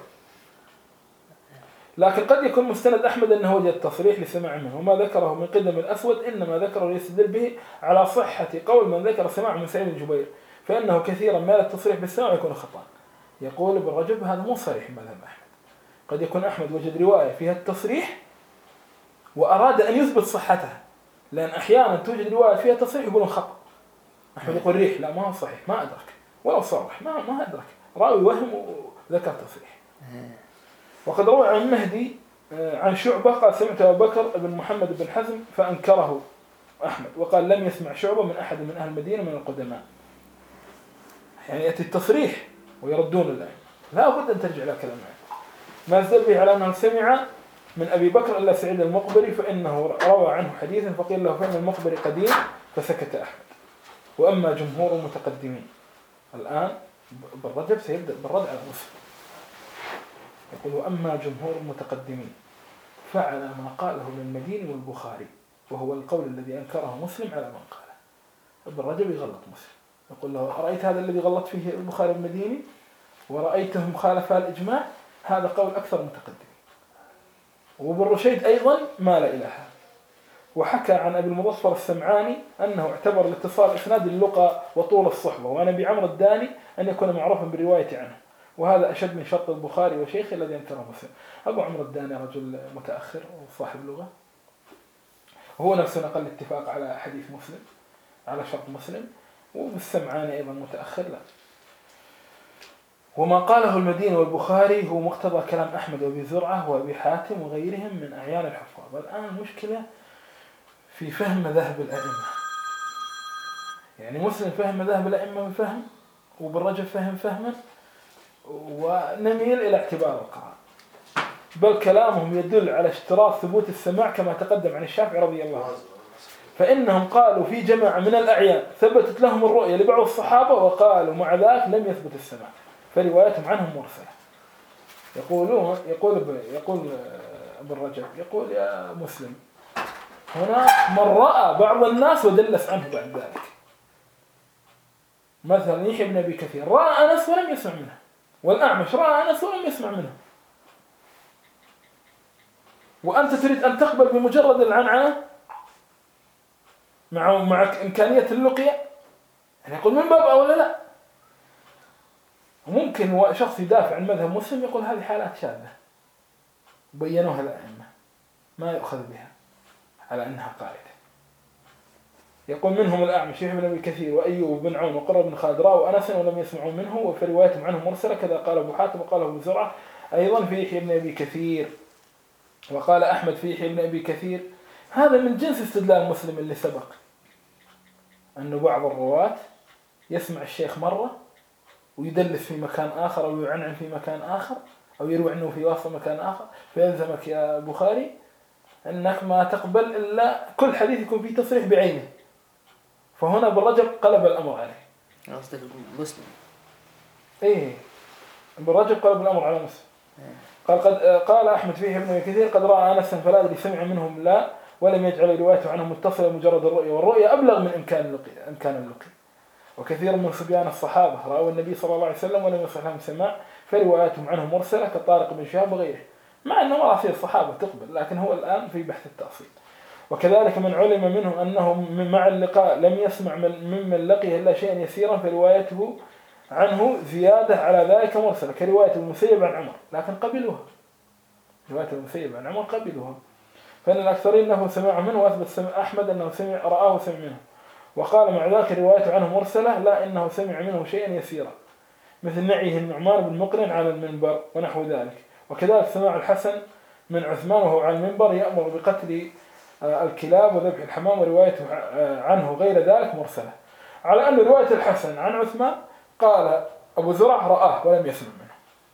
لكن قد يكون مستند أحمد أنه وجد تصريح لسماع منه، وما ذكره من قدم الأسود إنما ذكره يستدل به على صحة قول من ذكر سماع من سعيد الجبير، فإنه كثيرا ما لا التصريح بالسماع يكون خطأ. يقول ابن رجب هذا مو صريح مذهب أحمد، قد يكون أحمد وجد رواية فيها التصريح وأراد أن يثبت صحتها، لأن أحيانا توجد رواية فيها تصريح يقولون خطأ، أحمد يقول ريح لا ما هو صحيح، ما أدرك ولو صرح ما أدرك، راوي وهم وذكر تصريح. وقد روى عن مهدي عن شعبة قال سمعت أبو بكر بن محمد بن حزم فأنكره أحمد، وقال لم يسمع شعبة من أحد من أهل المدينة من القدماء. يعني يأتي التصريح ويردون الآن، لا بد أن ترجع إلى كلامه. ما زال به على أنه سمع من أبي بكر إلا سعيد المقبري فإنه روى عنه حديثا فقيل له فإن المقبري قديم فسكت أحمد. وأما جمهور المتقدمين، الآن بالرجب سيبدأ بالرد على مسلم، يقول وأما جمهور المتقدمين فعلى ما قاله المديني والبخاري، وهو القول الذي أنكره مسلم على من قاله. ابن رجب يغلط مسلم، يقول له أرأيت هذا الذي غلط فيه البخاري والمديني ورأيته مخالفة الإجماع، هذا قول أكثر متقدمين. وابن رشيد أيضا مال إلى هذا، وحكى عن أبي المظفر السمعاني أنه اعتبر الاتصال إسناد اللقى وطول الصحبة، وعن أبي عمرو الداني أن يكون معروفا بالرواية عنه، وهذا أشد من شرط البخاري وشيخه الذي أنكره مسلم. أبو عمرو الداني رجل متأخر وصاحب لغة، وهو نفسه نقل الاتفاق على حديث مسلم على شرط مسلم، والسمعاني أيضا متأخر لا. وما قاله المديني والبخاري هو مقتضى كلام أحمد وأبي زرعة وأبي حاتم وغيرهم من أعيان الحفاظ. الآن المشكلة في فهم مذاهب الأئمة، يعني مسلم فهم مذاهب الأئمة من فهم، وبالرجل فهم فهما، ونميل إلى اعتبار القرآن، بل كلامهم يدل على اشتراط ثبوت السماع كما تقدم عن الشافعي رضي الله عنه، فإنهم قالوا في جماعة من الأعيان ثبتت لهم الرؤية لبعض الصحابة، وقالوا مع ذلك لم يثبت السماع، فروايتهم عنهم مرسلة. يقول ابن رجب يقول يا مسلم هنا من رأى بعض الناس ودلس عنه بعد ذلك، مثلا يحيى بن أبي كثير رأى أنس ولم يسمع منه، والأعمش رأى أنس ولم يسمع منه، وأنت تريد أن تقبل بمجرد العنعنة مع إمكانية اللقية؟ يعني يقول من باب أولى لا. وممكن شخص يدافع عن مذهب مسلم يقول هذه حالات شاذة بينوها الأئمة ما يؤخذ بها على أنها قاعدة. يقول منهم الأعمش يحيى بن أبي كثير وأيوب بن عون وقرة بن خالد رأوا أنس ولم يسمعوا منه، وفي روايتهم عنه مرسلة، كذا قال أبو حاتم وقال أبو زرعة أيضا في يحيى بن أبي كثير. وقال أحمد في يحيى بن أبي كثير هذا من جنس استدلال مسلم اللي سبق، أنه بعض الرواة يسمع الشيخ مرة ويدلس في مكان آخر أو يعنعن في مكان آخر أو يروي عنه في وسط مكان آخر، فيلزمك يا بخاري أنك ما تقبل إلا كل حديث يكون فيه تصريح بعينه. فهنا ابن رجب قلب الأمر عليه. قصدك مسلم؟ إيه، ابن رجب قلب الأمر على مسلم. قال أحمد فيه ابن كثير قد رأى أنسا فلا أدري سمع منهم لا، ولم يجعل روايته عنهم متصلة مجرد الرؤية، والرؤية أبلغ من إمكان اللقي. وكثير من صبيان الصحابة رأوا النبي صلى الله عليه وسلم ولم يصح لهم سماع، فرواياتهم عنه مرسلة كطارق بن شهاب وغيره، مع أنه ما في الصحابة تقبل، لكن هو الآن في بحث التأصيل. وكذلك من علم منه أنه مع اللقاء لم يسمع ممن لقيه إلا شيئا يسيرا، فروايته عنه زيادة على ذلك مرسلة، كرواية المسيب عن عمر، لكن قبلوها. رواية المسيب عن عمر قبلوها، فإن الأكثرين أنه سمع منه، وأثبت أحمد أنه رآه وسمع منه، وقال مع ذلك روايته عنه مرسلة لا إنه سمع منه شيئا يسيرا، مثل نعيه النعمان بن مقرن على المنبر ونحو ذلك. وكذلك سماع الحسن من عثمان وهو على المنبر يأمر بقتل الكلاب وذبح الحمام، وروايته عنه غير ذلك مرسلة، على أن رواية الحسن عن عثمان قال أبو زرع رآه ولم يسمع منه،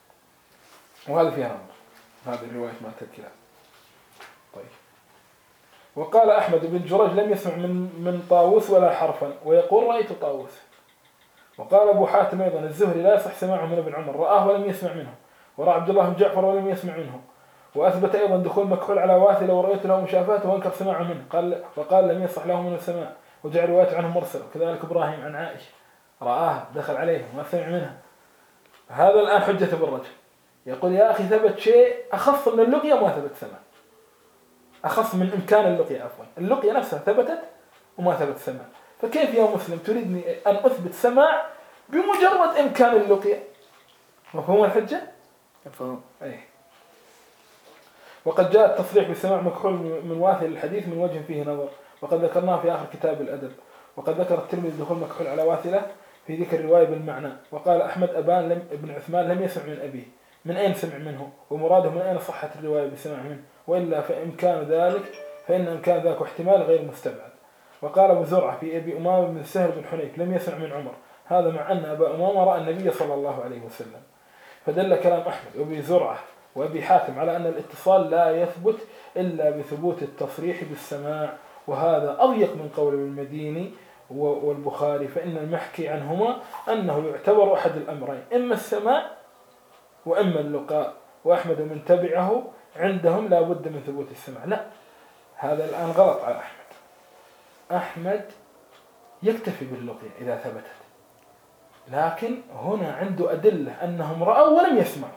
وهذا فيها نظر، هذه الرواية مالت الكلاب. طيب. وقال أحمد بن جريج لم يسمع من طاووس ولا حرفا، ويقول رأيت طاووس. وقال أبو حاتم أيضا الزهري لا يصح سماعه من ابن عمر، رآه ولم يسمع منه، ورأى عبد الله بن جعفر ولم يسمع منه. وأثبت أيضا دخول مكحول على واثلة ورأيت له مشافاته وانكر سماعه منه، فقال لم يصح له من السماع، وجعل روايته عنه مرسل. وكذلك إبراهيم عن عائشة رآها دخل عليه وما سمع منها. هذا الآن حجة بالرجل، يقول يا أخي ثبت شيء أخص من اللقية وما ثبت سماع، أخص من إمكان اللقية، عفوا اللقية نفسها ثبتت وما ثبت سماع، فكيف يا مسلم تريدني أن أثبت سماع بمجرد إمكان اللقية؟ مفهوم الحجة؟ مفهوم. أي. وقد جاء التصريح بالسماع مكحول من واثل الحديث من وجه فيه نظر، وقد ذكرناه في آخر كتاب الأدب. وقد ذكر الترمذي دخول مكحول على واثلة في ذكر الرواية بالمعنى. وقال أحمد أبان ابن عثمان لم يسمع من أبيه، من أين سمع منه؟ ومراده من أين صحت الرواية بسمع منه؟ وإلا فإن إمكان ذلك احتمال غير مستبعد. وقال أبو زرعة في أبي أمامة بن سهل بن حنيف لم يسمع من عمر، هذا مع أن أبا أمامة رأى النبي صلى الله عليه وسلم. فدل كلام أحمد وأبي زرعة وأبي حاتم على أن الاتصال لا يثبت إلا بثبوت التصريح بالسماع، وهذا أضيق من قول المديني والبخاري، فإن المحكي عنهما أنه يعتبر أحد الأمرين، إما السماع وإما اللقاء. وأحمد من تبعه عندهم لا بد من ثبوت السماع. لا، هذا الآن غلط على أحمد يكتفي باللقية إذا ثبتت، لكن هنا عنده أدلة أنهم رأوا ولم يسمعوا،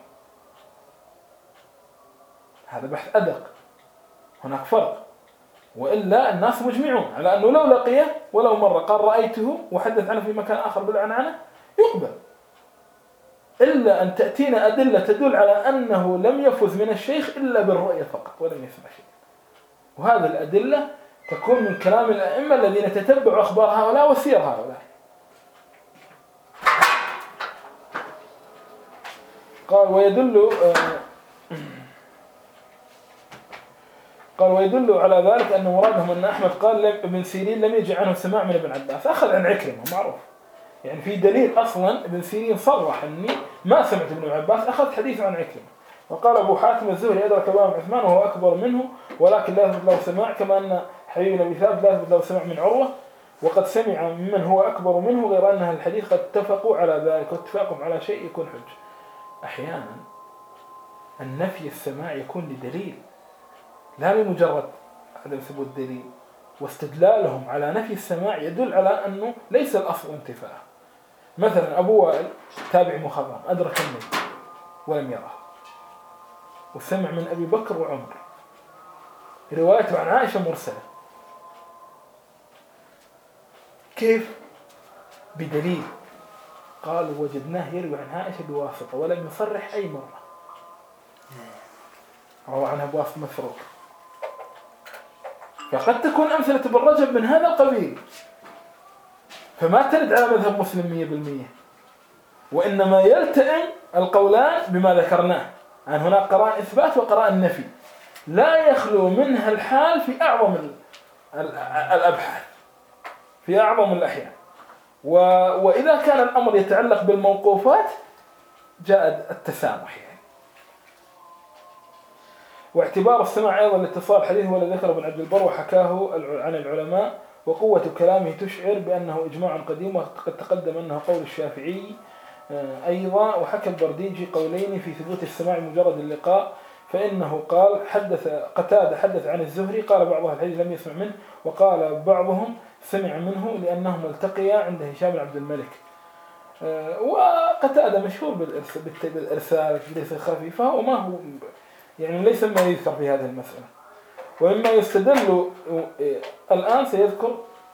هذا بحث أدق، هناك فرق. وإلا الناس مجمعون على أنه لو لقيه ولو مرة قال رأيته وحدث عنه في مكان آخر بالعنعنة يقبل، إلا أن تأتينا أدلة تدل على أنه لم يفز من الشيخ إلا بالرؤية فقط ولم يسمع شيء. وهذه الأدلة تكون من كلام الأئمة الذين تتبعوا أخبار هؤلاء وسير هؤلاء. قال ويدل على ذلك أن مرادهم أن أحمد قال ابن سيرين لم يجي عنه سماع من ابن عباس، أخذ عن عكرمة معروف، يعني في دليل أصلا ابن سيرين صرح أني ما سمعت ابن عباس، أخذ حديث عن عكرمة. وقال أبو حاتم الزهري أدرك أبا عثمان وهو أكبر منه ولكن لا يثبت له سماع، كما أن حبيب بن ثابت لا يثبت له سماع من عروة وقد سمع ممن هو أكبر منه، غير أن الحديث قد اتفقوا على ذلك، واتفاقهم على شيء يكون حج. أحيانا النفي السماع يكون لدليل لا لمجرد عدم ثبوت دليل، واستدلالهم على نفي السماع يدل على أنه ليس الأصل انتفاء. مثلا أبو وائل تابع مخضرم أدرك النبي ولم يراه، وسمع من أبي بكر وعمر، روايته عن عائشة مرسلة، كيف؟ بدليل، قالوا وجدناه يروي عن عائشة بواسطة ولم يصرح أي مرة، روى عنها بواسطة مسروق. فقد تكون أمثلة ابن رجب من هذا القبيل، فما ترد على مذهب مسلم 100%، وإنما يلتئم القولان بما ذكرناه، أن هناك قرائن إثبات وقرائن نفي. لا يخلو منها الحال في أعظم الأبحاث، في أعظم الأحيان. وإذا كان الأمر يتعلق بالموقوفات جاء التسامح يعني. واعتبار السماع أيضا لاتصال الحديث هو الذي ذكره ابن عبد البر وحكاه عن العلماء، وقوة كلامه تشعر بأنه إجماع قديم، وقد تقدم أنه قول الشافعي أيضا. وحكى البرديجي قولين في ثبوت السماع مجرد اللقاء، فإنه قال قتادة حدث عن الزهري، قال بعضهم الحديث لم يسمع منه، وقال بعضهم سمع منه لأنهم التقيا عند هشام بن عبد الملك. وقتادة مشهور بالإرسال ليس خفيفة، وما هو يعني ليس ما يذكر في هذه المسألة. ومما يستدل الآن سيذكر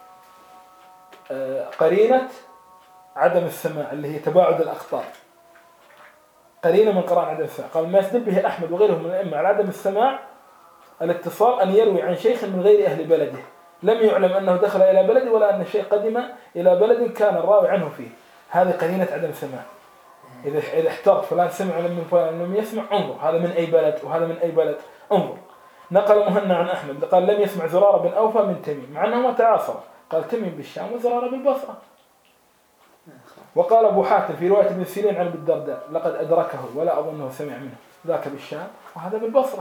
قرينة عدم السماع اللي هي تباعد الأخطار، قرينة من قرائن عدم السماع. قال ما يستدل به أحمد وغيره من الأئمة على عدم السماع الاتصال أن يروي عن شيخ من غير أهل بلده، لم يعلم أنه دخل إلى بلده ولا أن الشيخ قدم إلى بلد كان الراوي عنه فيه. هذه قرينة عدم السماع. إذا احترت فلان سمع من فلان لم يسمع، انظر هذا من أي بلد وهذا من أي بلد، انظر. نقل مهنا عن أحمد قال لم يسمع زرارة بن أوفى من تميم، مع أنهما تعاصرا، قال تميم بالشام وزرارة بالبصرة. وقال أبو حاتم في رواية ابن سيرين عن ابي الدرداء لقد أدركه ولا أظنه سمع منه، ذاك بالشام وهذا بالبصرة.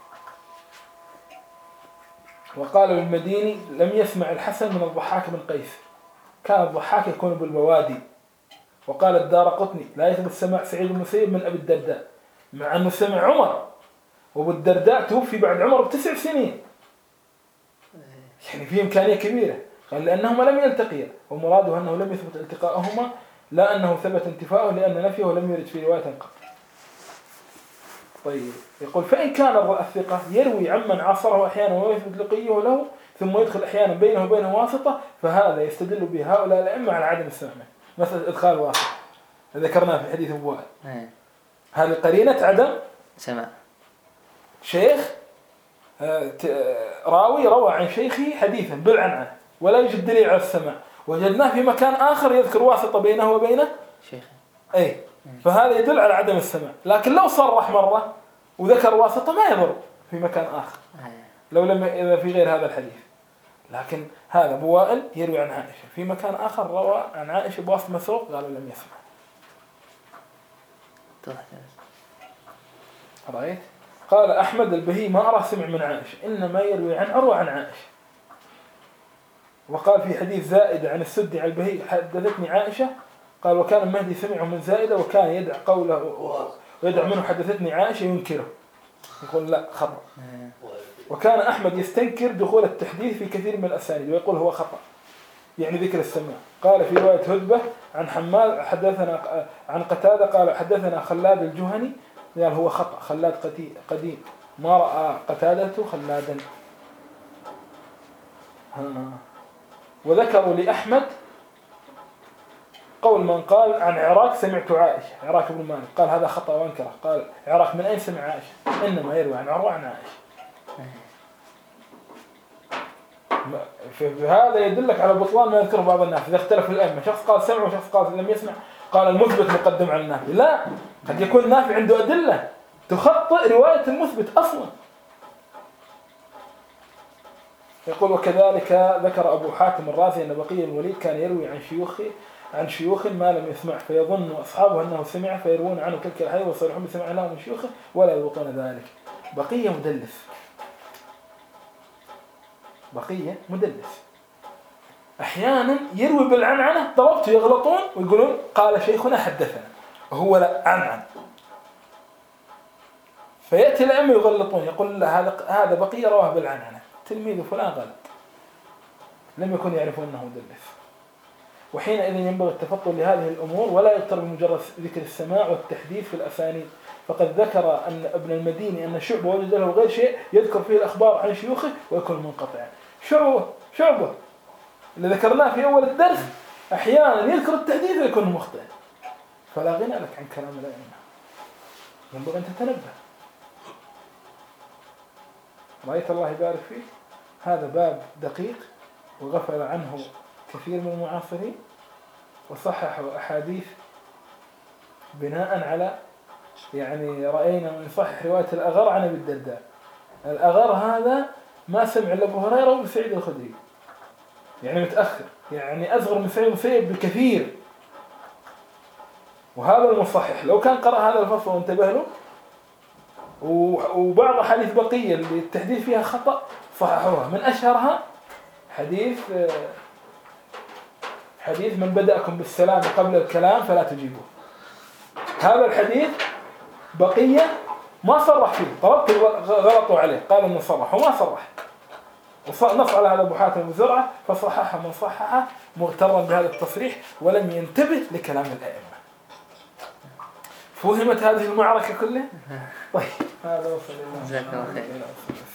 وقال المديني لم يسمع الحسن من الضحاك بن قيس، كان الضحاك يكون بالبوادي. وقال الدارقطني لا يثبت سماع سعيد بن المسيب من أبي الدرداء، مع أنه سمع عمر، وأبو الدرداء توفي بعد عمر ب9 سنين، يعني في إمكانية كبيرة. قال لأنهما لم يلتقيا، ومراده أنه لم يثبت التقاءهما، لا أنه ثبت انتفاؤه، لأن نفيه لم يرد في رواية قط. طيب يقول فإن كان الثقة يروي عمن عاصره أحيانا ويثبت لقيه له، ثم يدخل أحيانا بينه وبينه واسطة، فهذا يستدل به هؤلاء الأئمة على عدم السماع. مثل إدخال واسطة ذكرناه في حديث أبو وائل، هذه قرينة عدم سماع. شيخ راوي روى عن شيخه حديثا بالعنعنة ولا يوجد دليل على السماع، وجدناه في مكان آخر يذكر واسطة بينه وبينه شيخ، أي، فهذا يدل على عدم السماع. لكن لو صرح مرة وذكر واسطة ما يضر في مكان آخر، لو لم إذا في غير هذا الحديث. لكن هذا أبو وائل يروي عن عائشة في مكان آخر روى عن عائشة بواسطة مسروق، قالوا لم يسمع. رأيت؟ قال أحمد البهي ما أرى سمع من عائشة، إنما يروي عن عروة عن عائشة. وقال في حديث زائدة عن السدي عن البهي حدثتني عائشة، قال وكان المهدي سمعه من زائدة وكان يدع قوله ويدع منه حدثتني عائشة ينكره، يقول لا خطأ. وكان أحمد يستنكر دخول التحديث في كثير من الأسانيد ويقول هو خطأ، يعني ذكر السماع. قال في رواية هدبة عن حماد حدثنا عن قتادة قال حدثنا خلاد الجهني، قال هو خطأ، خلاد قديم ما رأى قتادة خلادا. وذكروا لأحمد قول من قال عن عراك سمعت عائشة، عراك بن مالك، قال هذا خطأ وانكره، قال عراك من أين سمع عائشة؟ إنما يروي عن عروة عن عائشة. فهذا يدلك على بطلان ما يذكره بعض الناس إذا اختلف الأئمة، شخص قال سمع وشخص قال لم يسمع، قال المثبت مقدم على النافي. لا، قد يكون النافي عنده أدلة تخطئ رواية المثبت أصلا. يقول وكذلك ذكر أبو حاتم الرازي أن بقية الوليد كان يروي عن شيوخ ما لم يسمع، فيظن أصحابه أنه سمع فيروون عنه تلك الحديث ويصرحون بسمع له من شيوخه ولا يضبطون ذلك. بقية مدلس أحيانا يروي بالعنعنة، ضربته يغلطون ويقولون قال شيخنا حدثنا وهو لا عنعن، فيأتي الأئمة يغلطون، يقول هذا بقية رواه بالعنعنة، تلميذ فلان غلط، لم يكن يعرفون أنه مدلس. وحينئذ ينبغي التفطن لهذه الأمور ولا يضطر بمجرد ذكر السماع والتحديث في الأسانيد. فقد ذكر أن ابن المديني أن شعبة وجد له غير شيء يذكر فيه الأخبار عن شيوخه ويكون منقطعا. شعبة اللي ذكرناه في أول الدرس أحيانا يذكر التحديث ويكون مخطئ، فلا غنى لك عن كلام الأئمة، ينبغي أن تتنبه. رأيت الله يبارك فيك، هذا باب دقيق وغفل عنه كثير من المعاصرين وصححوا أحاديث بناء على يعني رأينا من صحح رواية الأغر عن أبي الدرداء الأغر هذا ما سمع إلا أبو هريرة وابن سعيد الخدري، يعني متأخر، يعني أصغر من سعيد المسيب بكثير. وهذا المصحح لو كان قرأ هذا الفصل وانتبه له، وبعض حديث بقية اللي التحديث فيها خطأ صححوها. من أشهرها حديث من بدأكم بالسلام قبل الكلام فلا تجيبوه. هذا الحديث بقية ما صرح فيه، طلبت غلطوا عليه، قال انه صرح وما صرح، نص على هذا أبو حاتم بن زرعة فصححه من صححه مغترا بهذا التصريح ولم ينتبه لكلام الأئمة. فهمت هذه المعركة كلها؟ طيب هذا وصل الله. جزاك الله خير.